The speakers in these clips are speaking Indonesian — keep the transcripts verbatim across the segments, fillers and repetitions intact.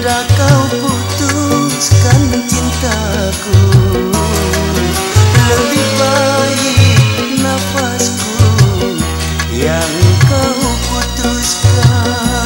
Daripada kau putuskan cintaku, lebih baik nafasku yang kau putuskan.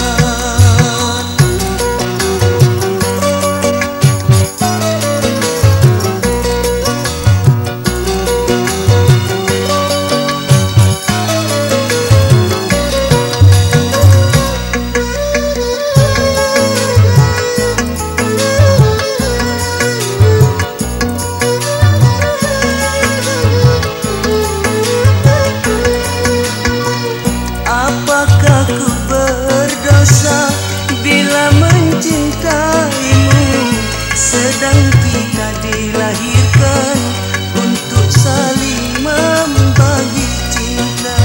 Apakah ku berdosa bila mencintaimu, sedang kita dilahirkan untuk saling membagi cinta?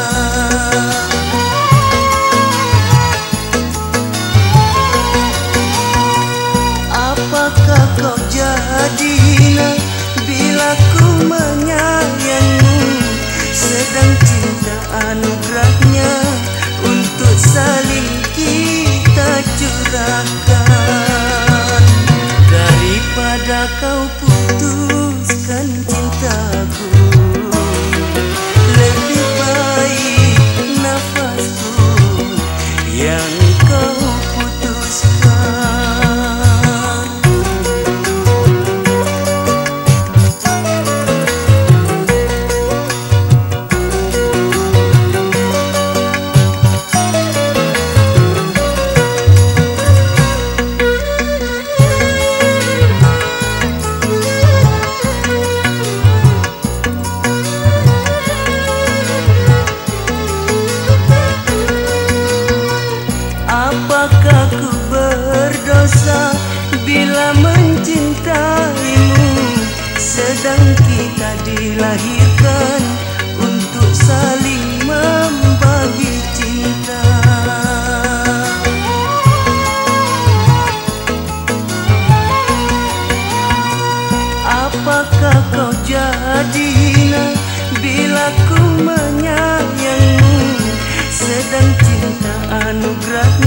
Apakah kau jadilah bila ku menyayangimu, sedang cinta anugerahnya untuk saling kita curahkan? Daripada kau putuskan cintaku, lebih baik nafasku yang kau putuskan. Apakah ku berdosa bila mencintaimu, sedang kita dilahirkan untuk saling membagi cinta? Apakah kau jadilah bila ku menyayangimu, sedang cinta anugerah